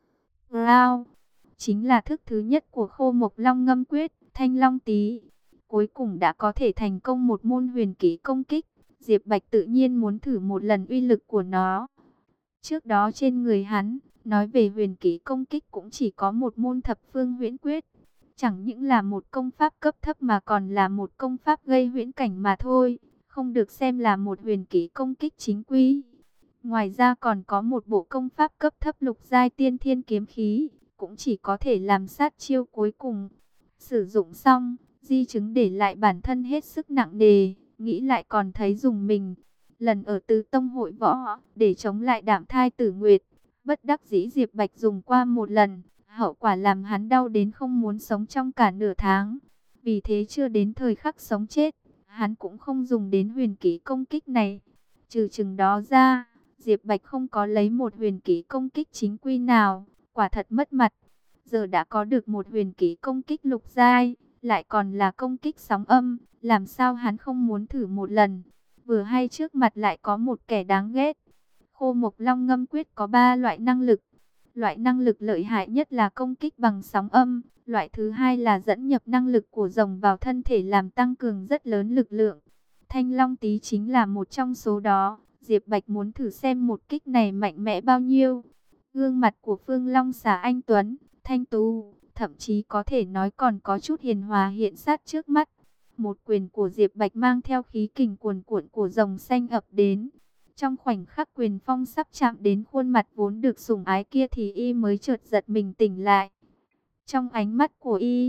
Lao, chính là thức thứ nhất của khô mộc long ngâm quyết, Thanh Long Tí. Cuối cùng đã có thể thành công một môn huyền kỹ công kích. Diệp Bạch tự nhiên muốn thử một lần uy lực của nó. Trước đó trên người hắn, nói về huyền kỹ công kích cũng chỉ có một môn thập phương huyễn quyết. Chẳng những là một công pháp cấp thấp mà còn là một công pháp gây huyễn cảnh mà thôi. Không được xem là một huyền kỹ công kích chính quy. Ngoài ra còn có một bộ công pháp cấp thấp lục giai tiên thiên kiếm khí. Cũng chỉ có thể làm sát chiêu cuối cùng. Sử dụng xong, di chứng để lại bản thân hết sức nặng nề. Nghĩ lại còn thấy dùng mình. Lần ở Tứ Tông hội võ, để chống lại Đạm Thai Tử Nguyệt, bất đắc dĩ Diệp Bạch dùng qua một lần, hậu quả làm hắn đau đến không muốn sống trong cả nửa tháng. Vì thế chưa đến thời khắc sống chết, hắn cũng không dùng đến huyền kỹ công kích này. Trừ chừng đó ra, Diệp Bạch không có lấy một huyền kỹ công kích chính quy nào, quả thật mất mặt. Giờ đã có được một huyền kỹ công kích lục giai, lại còn là công kích sóng âm, làm sao hắn không muốn thử một lần. Vừa hay trước mặt lại có một kẻ đáng ghét. Khô mộc long ngâm quyết có 3 loại năng lực. Loại năng lực lợi hại nhất là công kích bằng sóng âm. Loại thứ hai là dẫn nhập năng lực của rồng vào thân thể làm tăng cường rất lớn lực lượng. Thanh Long Tí chính là một trong số đó. Diệp Bạch muốn thử xem một kích này mạnh mẽ bao nhiêu. Gương mặt của Phương Long Xà anh tuấn, thanh tú, thậm chí có thể nói còn có chút hiền hòa hiện sát trước mắt. Một quyền của Diệp Bạch mang theo khí kình cuồn cuộn của rồng xanh ập đến. Trong khoảnh khắc quyền phong sắp chạm đến khuôn mặt vốn được sủng ái kia thì y mới chợt giật mình tỉnh lại. Trong ánh mắt của y,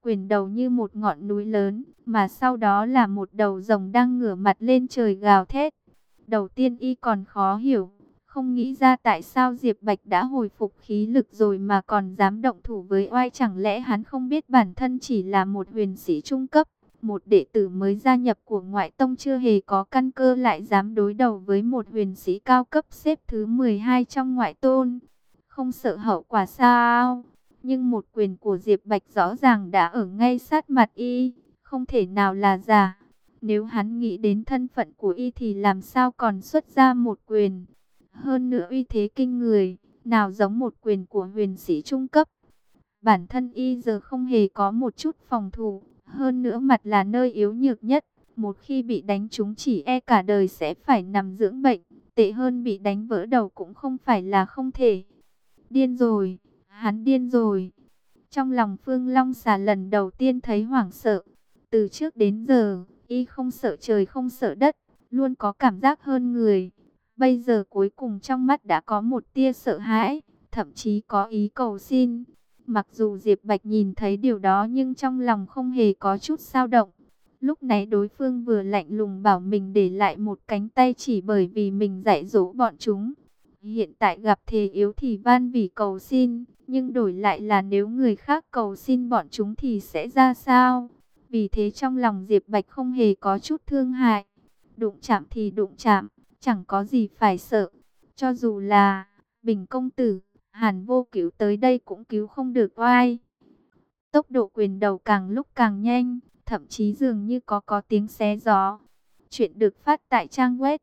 quyền đầu như một ngọn núi lớn, mà sau đó là một đầu rồng đang ngửa mặt lên trời gào thét. Đầu tiên y còn khó hiểu, không nghĩ ra tại sao Diệp Bạch đã hồi phục khí lực rồi mà còn dám động thủ với oai, chẳng lẽ hắn không biết bản thân chỉ là một huyền sĩ trung cấp, một đệ tử mới gia nhập của ngoại tông chưa hề có căn cơ lại dám đối đầu với một huyền sĩ cao cấp xếp thứ 12 trong ngoại tôn, không sợ hậu quả sao? Nhưng một quyền của Diệp Bạch rõ ràng đã ở ngay sát mặt y, không thể nào là giả. Nếu hắn nghĩ đến thân phận của y thì làm sao còn xuất ra một quyền. Hơn nữa uy thế kinh người, nào giống một quyền của huyền sĩ trung cấp. Bản thân y giờ không hề có một chút phòng thủ, hơn nữa mặt là nơi yếu nhược nhất. Một khi bị đánh trúng chỉ e cả đời sẽ phải nằm dưỡng bệnh, tệ hơn bị đánh vỡ đầu cũng không phải là không thể. Điên rồi, hắn điên rồi. Trong lòng Phương Long Xà lần đầu tiên thấy hoảng sợ. Từ trước đến giờ, y không sợ trời không sợ đất, luôn có cảm giác hơn người. Bây giờ cuối cùng trong mắt đã có một tia sợ hãi, thậm chí có ý cầu xin. Mặc dù Diệp Bạch nhìn thấy điều đó nhưng trong lòng không hề có chút dao động. Lúc nãy đối phương vừa lạnh lùng bảo mình để lại một cánh tay chỉ bởi vì mình dạy dỗ bọn chúng. Hiện tại gặp thế yếu thì van vỉ cầu xin, nhưng đổi lại là nếu người khác cầu xin bọn chúng thì sẽ ra sao? Vì thế trong lòng Diệp Bạch không hề có chút thương hại. Đụng chạm thì đụng chạm, chẳng có gì phải sợ. Cho dù là Bình công tử, Hàn Vô Cứu tới đây cũng cứu không được oai. Tốc độ quyền đầu càng lúc càng nhanh, thậm chí dường như có tiếng xé gió. Chuyện được phát tại trang web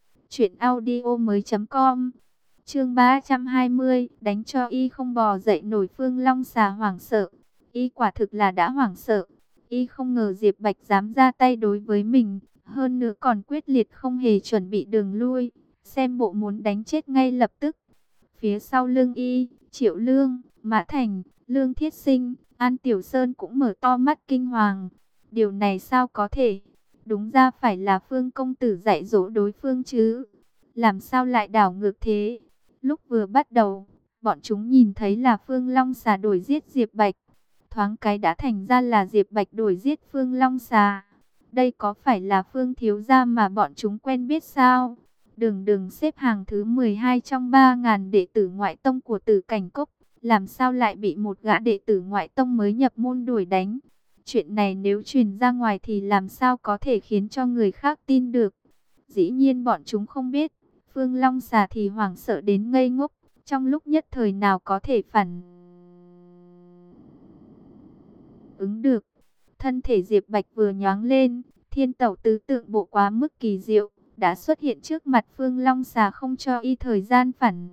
truyệnaudiomoi.com. Chương 320, đánh cho y không bò dậy nổi. Phương Long Xà hoảng sợ. Y quả thực là đã hoảng sợ. Y không ngờ Diệp Bạch dám ra tay đối với mình, hơn nữa còn quyết liệt không hề chuẩn bị đường lui, xem bộ muốn đánh chết ngay lập tức. Phía sau lưng y, Triệu Lương, Mã Thành, Lương Thiết Sinh, An Tiểu Sơn cũng mở to mắt kinh hoàng. Điều này sao có thể? Đúng ra phải là Phương công tử dạy dỗ đối phương chứ. Làm sao lại đảo ngược thế? Lúc vừa bắt đầu, bọn chúng nhìn thấy là Phương Long Xà đuổi giết Diệp Bạch. Thoáng cái đã thành ra là Diệp Bạch đuổi giết Phương Long Xà. Đây có phải là Phương thiếu gia mà bọn chúng quen biết sao? Đường Đường xếp hàng thứ 12 trong 3.000 đệ tử ngoại tông của Tử Cảnh Cốc, làm sao lại bị một gã đệ tử ngoại tông mới nhập môn đuổi đánh? Chuyện này nếu truyền ra ngoài thì làm sao có thể khiến cho người khác tin được? Dĩ nhiên bọn chúng không biết. Phương Long Xà thì hoảng sợ đến ngây ngốc, trong lúc nhất thời nào có thể phản ứng được. Thân thể Diệp Bạch vừa nhoáng lên, thiên tẩu tứ tượng bộ quá mức kỳ diệu, đã xuất hiện trước mặt Phương Long Xà không cho y thời gian phản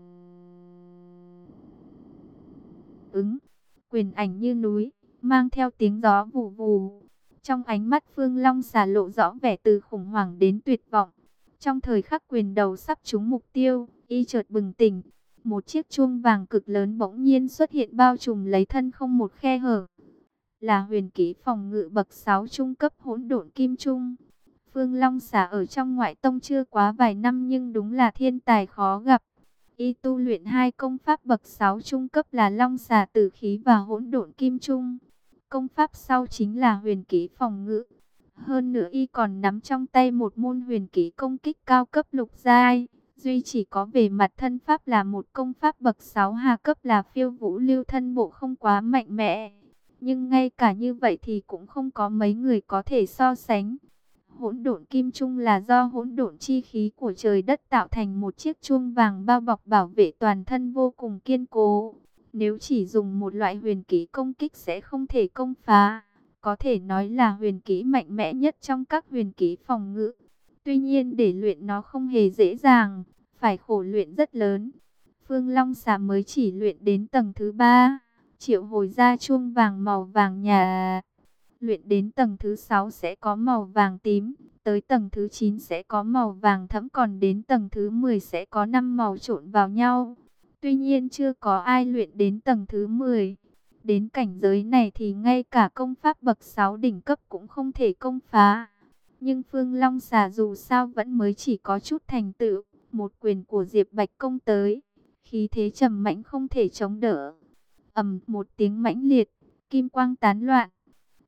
ứng. Quyền ảnh như núi, mang theo tiếng gió vù vù. Trong ánh mắt Phương Long Xà lộ rõ vẻ từ khủng hoảng đến tuyệt vọng. Trong thời khắc quyền đầu sắp trúng mục tiêu, y chợt bừng tỉnh. Một chiếc chuông vàng cực lớn bỗng nhiên xuất hiện bao trùm lấy thân không một khe hở. Là huyền kỹ phòng ngự bậc 6 trung cấp hỗn độn kim trung. Phương Long Xà ở trong ngoại tông chưa quá vài năm nhưng đúng là thiên tài khó gặp. Y tu luyện hai công pháp bậc 6 trung cấp là Long Xà Tử Khí và Hỗn Độn Kim Trung. Công pháp sau chính là huyền kỹ phòng ngự. Hơn nữa y còn nắm trong tay một môn huyền kỹ công kích cao cấp lục giai. Duy chỉ có về mặt thân pháp là một công pháp bậc 6 hạ cấp là Phiêu Vũ Lưu Thân Bộ không quá mạnh mẽ. Nhưng ngay cả như vậy thì cũng không có mấy người có thể so sánh. Hỗn độn kim trung là do hỗn độn chi khí của trời đất tạo thành một chiếc chuông vàng bao bọc bảo vệ toàn thân vô cùng kiên cố. Nếu chỉ dùng một loại huyền kỹ công kích sẽ không thể công phá. Có thể nói là huyền kỹ mạnh mẽ nhất trong các huyền kỹ phòng ngự. Tuy nhiên để luyện nó không hề dễ dàng, phải khổ luyện rất lớn. Phương Long Xà mới chỉ luyện đến tầng thứ 3, triệu hồi ra chuông vàng màu vàng nhạt. Luyện đến tầng thứ 6 sẽ có màu vàng tím, tới tầng thứ 9 sẽ có màu vàng thẫm, còn đến tầng thứ 10 sẽ có 5 màu trộn vào nhau. Tuy nhiên chưa có ai luyện đến tầng thứ 10. Đến cảnh giới này thì ngay cả công pháp bậc 6 đỉnh cấp cũng không thể công phá. Nhưng Phương Long Xà dù sao vẫn mới chỉ có chút thành tựu. Một quyền của Diệp Bạch công tới, khí thế trầm mãnh không thể chống đỡ. Ầm một tiếng mãnh liệt, kim quang tán loạn.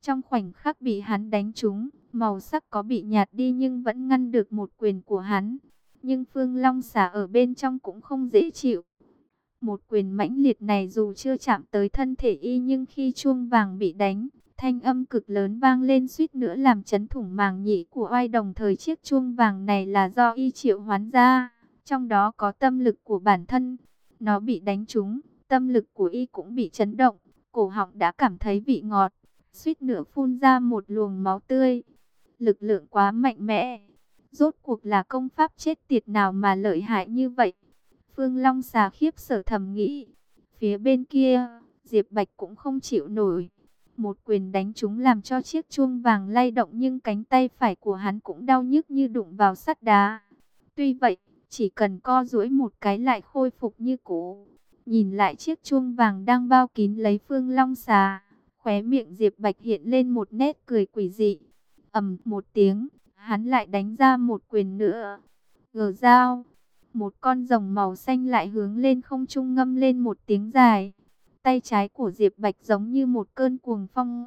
Trong khoảnh khắc bị hắn đánh trúng, màu sắc có bị nhạt đi nhưng vẫn ngăn được một quyền của hắn. Nhưng Phương Long xà ở bên trong cũng không dễ chịu. Một quyền mãnh liệt này dù chưa chạm tới thân thể y, nhưng khi chuông vàng bị đánh, thanh âm cực lớn vang lên suýt nữa làm chấn thủng màng nhĩ của oai. Đồng thời chiếc chuông vàng này là do y triệu hoán ra, trong đó có tâm lực của bản thân. Nó bị đánh trúng, tâm lực của y cũng bị chấn động, cổ họng đã cảm thấy vị ngọt, suýt nữa phun ra một luồng máu tươi. Lực lượng quá mạnh mẽ, rốt cuộc là công pháp chết tiệt nào mà lợi hại như vậy? Phương Long xà khiếp sợ thầm nghĩ. Phía bên kia, Diệp Bạch cũng không chịu nổi. Một quyền đánh trúng làm cho chiếc chuông vàng lay động, nhưng cánh tay phải của hắn cũng đau nhức như đụng vào sắt đá. Tuy vậy, chỉ cần co duỗi một cái lại khôi phục như cũ. Nhìn lại chiếc chuông vàng đang bao kín lấy Phương Long xà, khóe miệng Diệp Bạch hiện lên một nét cười quỷ dị. Ầm một tiếng, hắn lại đánh ra một quyền nữa. Gờ dao, một con rồng màu xanh lại hướng lên không trung ngâm lên một tiếng dài. Tay trái của Diệp Bạch giống như một cơn cuồng phong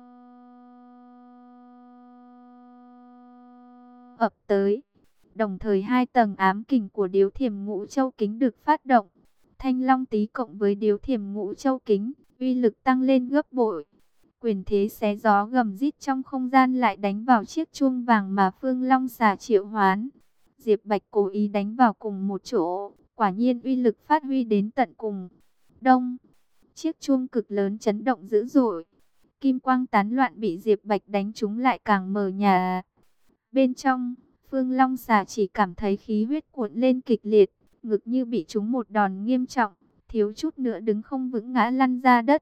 ập tới. Đồng thời hai tầng ám kình của Điếu Thiểm Ngũ Châu Kính được phát động. Thanh Long Tý cộng với Điếu Thiểm Ngũ Châu Kính, uy lực tăng lên gấp bội. Quyền thế xé gió gầm rít trong không gian lại đánh vào chiếc chuông vàng mà Phương Long xà triệu hoán. Diệp Bạch cố ý đánh vào cùng một chỗ, quả nhiên uy lực phát huy đến tận cùng. Đông, chiếc chuông cực lớn chấn động dữ dội. Kim quang tán loạn bị Diệp Bạch đánh trúng lại càng mờ nhạt. Bên trong, Phương Long xà chỉ cảm thấy khí huyết cuộn lên kịch liệt, ngực như bị trúng một đòn nghiêm trọng, thiếu chút nữa đứng không vững ngã lăn ra đất.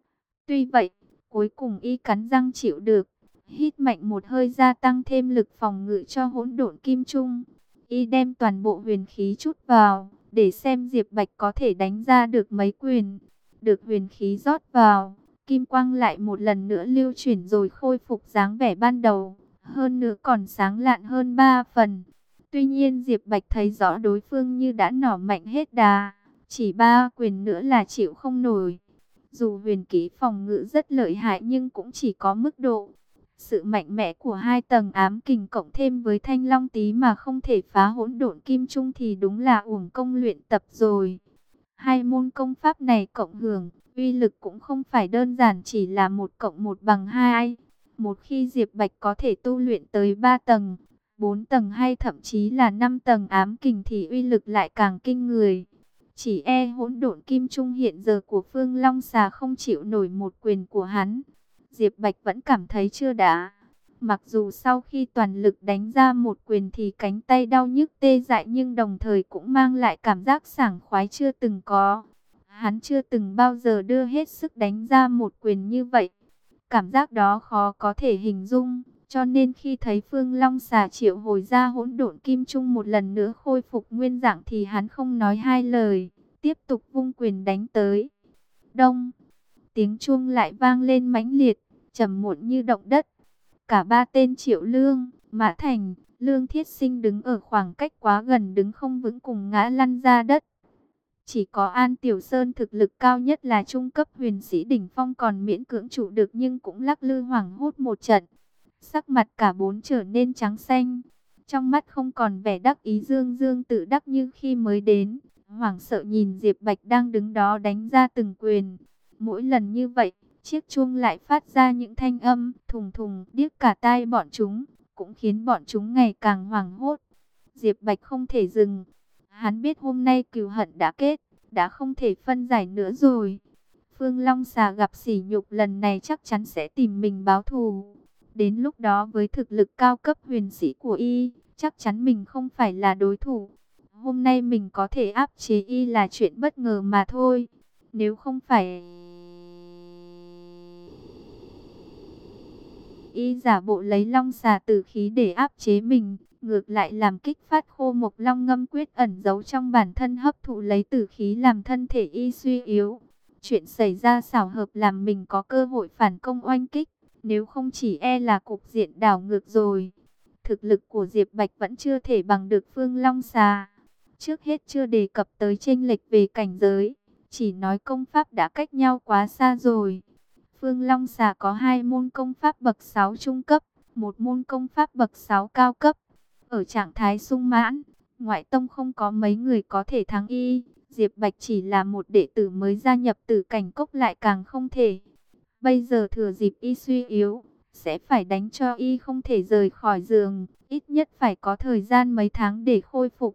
Tuy vậy, cuối cùng y cắn răng chịu được, hít mạnh một hơi gia tăng thêm lực phòng ngự cho hỗn độn kim trung. Y đem toàn bộ huyền khí chút vào, để xem Diệp Bạch có thể đánh ra được mấy quyền. Được huyền khí rót vào, kim quang lại một lần nữa lưu chuyển rồi khôi phục dáng vẻ ban đầu. Hơn nữa còn sáng lạn hơn 3 phần. Tuy nhiên Diệp Bạch thấy rõ đối phương như đã nỏ mạnh hết đà. Chỉ 3 quyền nữa là chịu không nổi. Dù huyền khí phòng ngự rất lợi hại nhưng cũng chỉ có mức độ. Sự mạnh mẽ của hai tầng ám kình cộng thêm với Thanh Long Tý mà không thể phá hỗn độn kim trung thì đúng là uổng công luyện tập rồi. Hai môn công pháp này cộng hưởng, uy lực cũng không phải đơn giản chỉ là 1 cộng 1 bằng 2. Một khi Diệp Bạch có thể tu luyện tới 3 tầng, 4 tầng hay thậm chí là 5 tầng ám kình thì uy lực lại càng kinh người. Chỉ hỗn độn kim trung hiện giờ của Phương Long xà không chịu nổi một quyền của hắn. Diệp Bạch vẫn cảm thấy chưa đã. Mặc dù sau khi toàn lực đánh ra một quyền thì cánh tay đau nhức tê dại, nhưng đồng thời cũng mang lại cảm giác sảng khoái chưa từng có. Hắn chưa từng bao giờ đưa hết sức đánh ra một quyền như vậy. Cảm giác đó khó có thể hình dung, cho nên khi thấy Phương Long xà triệu hồi ra hỗn độn kim trung một lần nữa khôi phục nguyên dạng thì hắn không nói hai lời, tiếp tục vung quyền đánh tới. Đông, tiếng chuông lại vang lên mãnh liệt, trầm muộn như động đất. Cả ba tên Triệu Lương, Mã Thành, Lương Thiết Sinh đứng ở khoảng cách quá gần đứng không vững cùng ngã lăn ra đất. Chỉ có An Tiểu Sơn thực lực cao nhất là trung cấp huyền sĩ đỉnh phong còn miễn cưỡng trụ được, nhưng cũng lắc lư hoảng hốt một trận. Sắc mặt cả bốn trở nên trắng xanh. Trong mắt không còn vẻ đắc ý dương dương tự đắc như khi mới đến. Hoảng sợ nhìn Diệp Bạch đang đứng đó đánh ra từng quyền. Mỗi lần như vậy, chiếc chuông lại phát ra những thanh âm thùng thùng điếc cả tai bọn chúng, cũng khiến bọn chúng ngày càng hoảng hốt. Diệp Bạch không thể dừng. Hắn biết hôm nay cừu hận đã kết, đã không thể phân giải nữa rồi. Phương Long xà gặp sỉ nhục lần này chắc chắn sẽ tìm mình báo thù. Đến lúc đó với thực lực cao cấp huyền sĩ của y, chắc chắn mình không phải là đối thủ. Hôm nay mình có thể áp chế y là chuyện bất ngờ mà thôi. Nếu không phải y giả bộ lấy long xà tử khí để áp chế mình, ngược lại làm kích phát khô mộc long ngâm quyết ẩn giấu trong bản thân hấp thụ lấy tử khí làm thân thể y suy yếu. Chuyện xảy ra xảo hợp làm mình có cơ hội phản công oanh kích, nếu không chỉ là cục diện đảo ngược rồi. Thực lực của Diệp Bạch vẫn chưa thể bằng được Phương Long xà. Trước hết chưa đề cập tới chênh lệch về cảnh giới, chỉ nói công pháp đã cách nhau quá xa rồi. Phương Long Xà có 2 môn công pháp bậc 6 trung cấp, một môn công pháp bậc 6 cao cấp. Ở trạng thái sung mãn, ngoại tông không có mấy người có thể thắng y. Diệp Bạch chỉ là một đệ tử mới gia nhập Tử Cảnh Cốc lại càng không thể. Bây giờ thừa dịp y suy yếu, sẽ phải đánh cho y không thể rời khỏi giường, ít nhất phải có thời gian mấy tháng để khôi phục.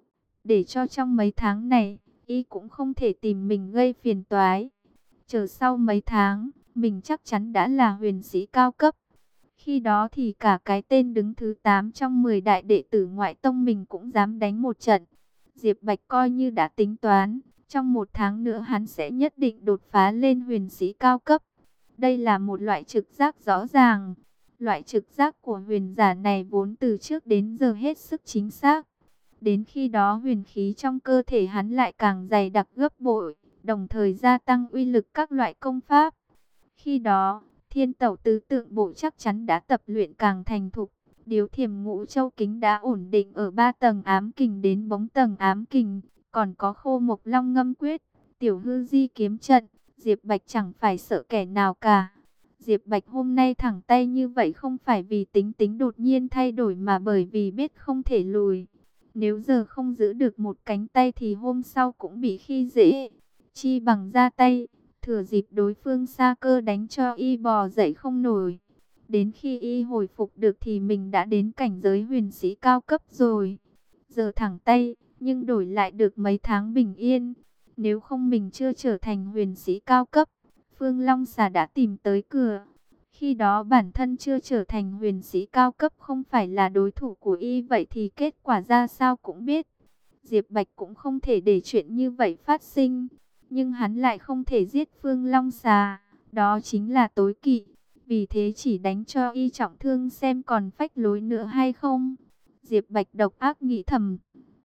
Để cho trong mấy tháng này, y cũng không thể tìm mình gây phiền toái. Chờ sau mấy tháng, mình chắc chắn đã là huyền sĩ cao cấp. Khi đó thì cả cái tên đứng thứ 8 trong 10 đại đệ tử ngoại tông mình cũng dám đánh một trận. Diệp Bạch coi như đã tính toán, trong 1 tháng nữa hắn sẽ nhất định đột phá lên huyền sĩ cao cấp. Đây là một loại trực giác rõ ràng. Loại trực giác của huyền giả này vốn từ trước đến giờ hết sức chính xác. Đến khi đó huyền khí trong cơ thể hắn lại càng dày đặc gấp bội, đồng thời gia tăng uy lực các loại công pháp. Khi đó, Thiên Tẩu Tứ Tượng Bộ chắc chắn đã tập luyện càng thành thục. Điếu Thiểm Ngũ Châu Kính đã ổn định ở 3 tầng ám kình đến bóng tầng ám kình, còn có Khô Mộc Long Ngâm Quyết, Tiểu Hư Di Kiếm Trận, Diệp Bạch chẳng phải sợ kẻ nào cả. Diệp Bạch hôm nay thẳng tay như vậy không phải vì tính tính đột nhiên thay đổi mà bởi vì biết không thể lùi. Nếu giờ không giữ được một cánh tay thì hôm sau cũng bị khi dễ. Chi bằng ra tay, thừa dịp đối phương sa cơ đánh cho y bò dậy không nổi. Đến khi y hồi phục được thì mình đã đến cảnh giới huyền sĩ cao cấp rồi. Giờ thẳng tay, nhưng đổi lại được mấy tháng bình yên. Nếu không mình chưa trở thành huyền sĩ cao cấp, Phương Long Xà đã tìm tới cửa. Khi đó bản thân chưa trở thành huyền sĩ cao cấp không phải là đối thủ của y, vậy thì kết quả ra sao cũng biết. Diệp Bạch cũng không thể để chuyện như vậy phát sinh, nhưng hắn lại không thể giết Phương Long Xà, đó chính là tối kỵ. Vì thế chỉ đánh cho y trọng thương xem còn phách lối nữa hay không. Diệp Bạch độc ác nghĩ thầm,